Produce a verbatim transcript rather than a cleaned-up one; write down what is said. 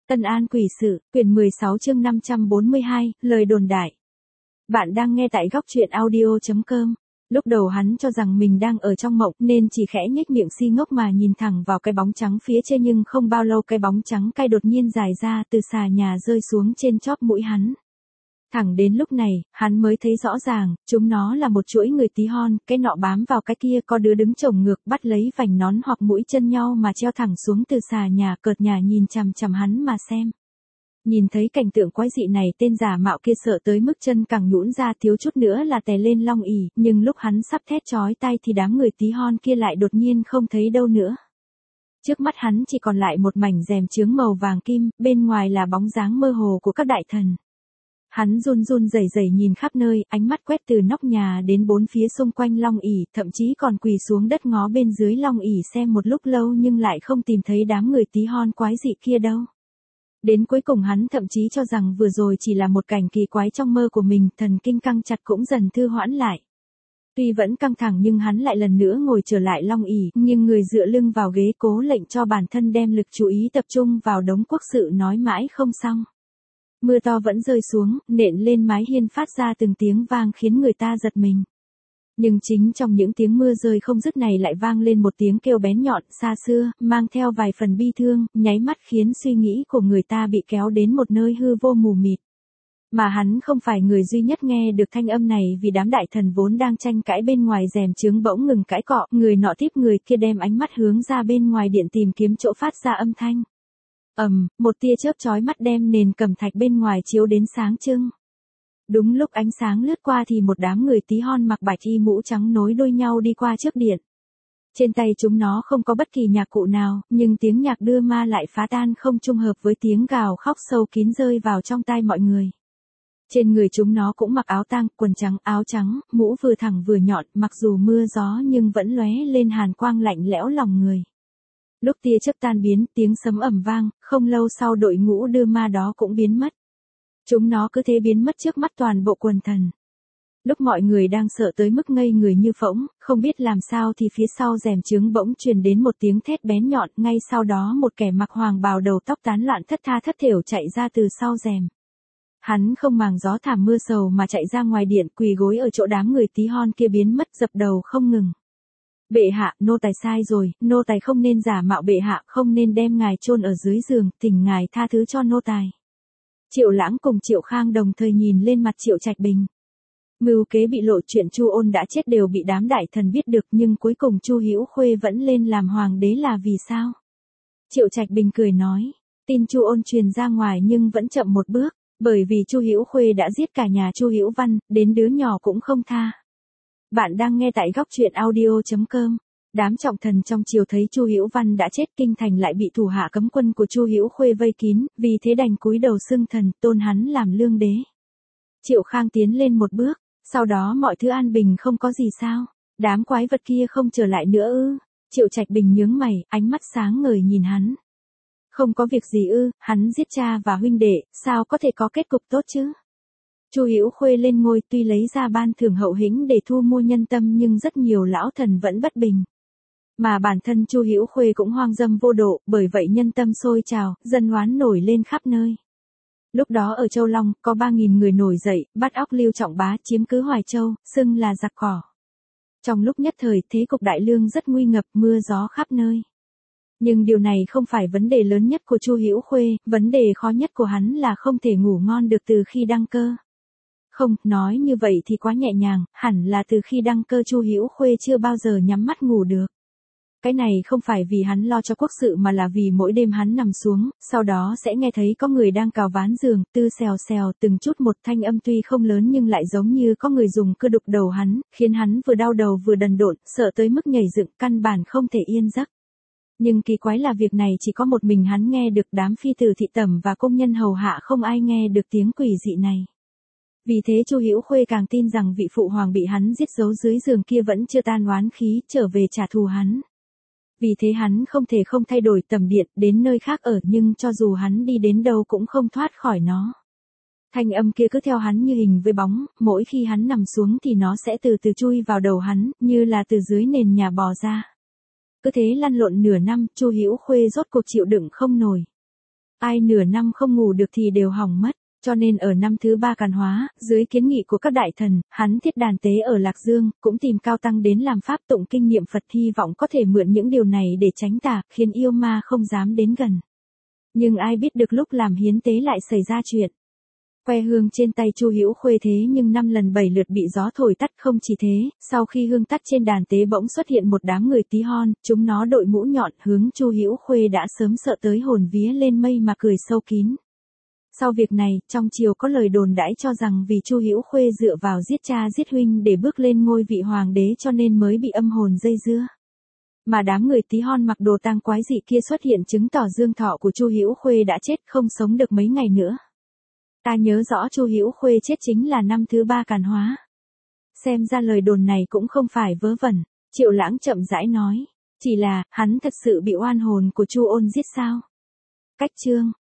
Tân An quỷ sự, quyển mười sáu chương năm trăm bốn mươi hai, lời đồn đại. Bạn đang nghe tại góc truyện audio chấm com. Lúc đầu hắn cho rằng mình đang ở trong mộng nên chỉ khẽ nhếch miệng si ngốc mà nhìn thẳng vào cái bóng trắng phía trên, nhưng không bao lâu cái bóng trắng cay đột nhiên dài ra từ xà nhà rơi xuống trên chóp mũi hắn. Thẳng đến lúc này, hắn mới thấy rõ ràng, chúng nó là một chuỗi người tí hon, cái nọ bám vào cái kia, có đứa đứng chồng ngược bắt lấy vành nón hoặc mũi chân nhau mà treo thẳng xuống từ xà nhà, cợt nhả nhìn chằm chằm hắn mà xem. Nhìn thấy cảnh tượng quái dị này, tên giả mạo kia sợ tới mức chân càng nhũn ra, thiếu chút nữa là tè lên long ỉ, nhưng lúc hắn sắp thét chói tai thì đám người tí hon kia lại đột nhiên không thấy đâu nữa. Trước mắt hắn chỉ còn lại một mảnh rèm chướng màu vàng kim, bên ngoài là bóng dáng mơ hồ của các đại thần. Hắn run run rẩy rẩy nhìn khắp nơi, ánh mắt quét từ nóc nhà đến bốn phía xung quanh long ỷ, thậm chí còn quỳ xuống đất ngó bên dưới long ỷ xem một lúc lâu nhưng lại không tìm thấy đám người tí hon quái dị kia đâu. Đến cuối cùng hắn thậm chí cho rằng vừa rồi chỉ là một cảnh kỳ quái trong mơ của mình, thần kinh căng chặt cũng dần thư hoãn lại. Tuy vẫn căng thẳng nhưng hắn lại lần nữa ngồi trở lại long ỷ, nghiêng người dựa lưng vào ghế, cố lệnh cho bản thân đem lực chú ý tập trung vào đống quốc sự nói mãi không xong. Mưa to vẫn rơi xuống, nện lên mái hiên phát ra từng tiếng vang khiến người ta giật mình. Nhưng chính trong những tiếng mưa rơi không dứt này lại vang lên một tiếng kêu bén nhọn, xa xưa, mang theo vài phần bi thương, nháy mắt khiến suy nghĩ của người ta bị kéo đến một nơi hư vô mù mịt. Mà hắn không phải người duy nhất nghe được thanh âm này, vì đám đại thần vốn đang tranh cãi bên ngoài rèm chướng bỗng ngừng cãi cọ, người nọ tiếp người kia đem ánh mắt hướng ra bên ngoài điện tìm kiếm chỗ phát ra âm thanh. Ầm, um, một tia chớp chói mắt đem nền cẩm thạch bên ngoài chiếu đến sáng trưng. Đúng lúc ánh sáng lướt qua thì một đám người tí hon mặc bạch y mũ trắng nối đuôi nhau đi qua trước điện. Trên tay chúng nó không có bất kỳ nhạc cụ nào, nhưng tiếng nhạc đưa ma lại phá tan không trung hợp với tiếng gào khóc sâu kín rơi vào trong tai mọi người. Trên người chúng nó cũng mặc áo tang, quần trắng, áo trắng, mũ vừa thẳng vừa nhọn, mặc dù mưa gió nhưng vẫn lóe lên hàn quang lạnh lẽo lòng người. Lúc tia chớp tan biến, tiếng sấm ầm vang, không lâu sau đội ngũ đưa ma đó cũng biến mất. Chúng nó cứ thế biến mất trước mắt toàn bộ quần thần. Lúc mọi người đang sợ tới mức ngây người như phỗng, không biết làm sao thì phía sau rèm chướng bỗng truyền đến một tiếng thét bén nhọn, ngay sau đó một kẻ mặc hoàng bào đầu tóc tán loạn thất tha thất thểu chạy ra từ sau rèm. Hắn không màng gió thảm mưa sầu mà chạy ra ngoài điện, quỳ gối ở chỗ đám người tí hon kia biến mất, dập đầu không ngừng. Bệ hạ, nô tài sai rồi, nô tài không nên giả mạo bệ hạ, không nên đem ngài chôn ở dưới giường, thỉnh ngài tha thứ cho nô tài. Triệu Lãng cùng Triệu Khang đồng thời nhìn lên mặt Triệu Trạch Bình. Mưu kế bị lộ, chuyện Chu Ôn đã chết đều bị đám đại thần biết được, nhưng cuối cùng Chu Hữu Khuê vẫn lên làm hoàng đế là vì sao? Triệu Trạch Bình cười nói, tin Chu Ôn truyền ra ngoài nhưng vẫn chậm một bước, bởi vì Chu Hữu Khuê đã giết cả nhà Chu Hữu Văn, đến đứa nhỏ cũng không tha. Bạn đang nghe tại góc truyện audio chấm com. Đám trọng thần trong triều thấy Chu Hữu Văn đã chết, kinh thành lại bị thủ hạ cấm quân của Chu Hữu Khuê vây kín, vì thế đành cúi đầu xưng thần, tôn hắn làm lương đế. Triệu Khang tiến lên một bước, sau đó mọi thứ an bình không có gì sao? Đám quái vật kia không trở lại nữa ư? Triệu Trạch Bình nhướng mày, ánh mắt sáng ngời nhìn hắn. Không có việc gì ư? Hắn giết cha và huynh đệ, sao có thể có kết cục tốt chứ? Chu Hữu Khuê lên ngôi, tuy lấy ra ban thưởng hậu hĩnh để thu mua nhân tâm nhưng rất nhiều lão thần vẫn bất bình. Mà bản thân Chu Hữu Khuê cũng hoang dâm vô độ, bởi vậy nhân tâm sôi trào, dân oán nổi lên khắp nơi. Lúc đó ở Châu Long, có ba nghìn người nổi dậy, bắt óc Lưu Trọng Bá, chiếm cứ Hoài Châu, xưng là giặc cỏ. Trong lúc nhất thời, thế cục đại lương rất nguy ngập, mưa gió khắp nơi. Nhưng điều này không phải vấn đề lớn nhất của Chu Hữu Khuê, vấn đề khó nhất của hắn là không thể ngủ ngon được từ khi đăng cơ. Không, nói như vậy thì quá nhẹ nhàng, hẳn là từ khi đăng cơ Chu Hữu Khuê chưa bao giờ nhắm mắt ngủ được. Cái này không phải vì hắn lo cho quốc sự mà là vì mỗi đêm hắn nằm xuống, sau đó sẽ nghe thấy có người đang cào ván giường, tư xèo xèo từng chút một, thanh âm tuy không lớn nhưng lại giống như có người dùng cưa đục đầu hắn, khiến hắn vừa đau đầu vừa đần độn, sợ tới mức nhảy dựng, căn bản không thể yên giấc. Nhưng kỳ quái là việc này chỉ có một mình hắn nghe được, đám phi tử thị tẩm và công nhân hầu hạ không ai nghe được tiếng quỷ dị này. Vì thế Chu Hữu Khuê càng tin rằng vị phụ hoàng bị hắn giết giấu dưới giường kia vẫn chưa tan oán khí, trở về trả thù hắn. Vì thế hắn không thể không thay đổi tầm điện, đến nơi khác ở, nhưng cho dù hắn đi đến đâu cũng không thoát khỏi nó. Thanh âm kia cứ theo hắn như hình với bóng, mỗi khi hắn nằm xuống thì nó sẽ từ từ chui vào đầu hắn, như là từ dưới nền nhà bò ra. Cứ thế lăn lộn nửa năm, Chu Hữu Khuê rốt cuộc chịu đựng không nổi. Ai nửa năm không ngủ được thì đều hỏng mất. Cho nên ở năm thứ ba Càn Hóa, dưới kiến nghị của các đại thần, hắn thiết đàn tế ở Lạc Dương, cũng tìm cao tăng đến làm pháp tụng kinh niệm Phật, hy vọng có thể mượn những điều này để tránh tà, khiến yêu ma không dám đến gần. Nhưng ai biết được lúc làm hiến tế lại xảy ra chuyện. Que hương trên tay Chu Hữu Khuê thế nhưng năm lần bảy lượt bị gió thổi tắt. Không chỉ thế, sau khi hương tắt trên đàn tế bỗng xuất hiện một đám người tí hon, chúng nó đội mũ nhọn hướng Chu Hữu Khuê đã sớm sợ tới hồn vía lên mây mà cười sâu kín. Sau việc này, trong triều có lời đồn đãi cho rằng vì Chu Hữu Khuê dựa vào giết cha giết huynh để bước lên ngôi vị hoàng đế cho nên mới bị âm hồn dây dưa. Mà đám người tí hon mặc đồ tang quái dị kia xuất hiện chứng tỏ dương thọ của Chu Hữu Khuê đã chết, không sống được mấy ngày nữa. Ta nhớ rõ Chu Hữu Khuê chết chính là năm thứ ba Càn Hóa. Xem ra lời đồn này cũng không phải vớ vẩn, Triệu Lãng chậm rãi nói. Chỉ là, hắn thật sự bị oan hồn của Chu Ôn giết sao? Cách chương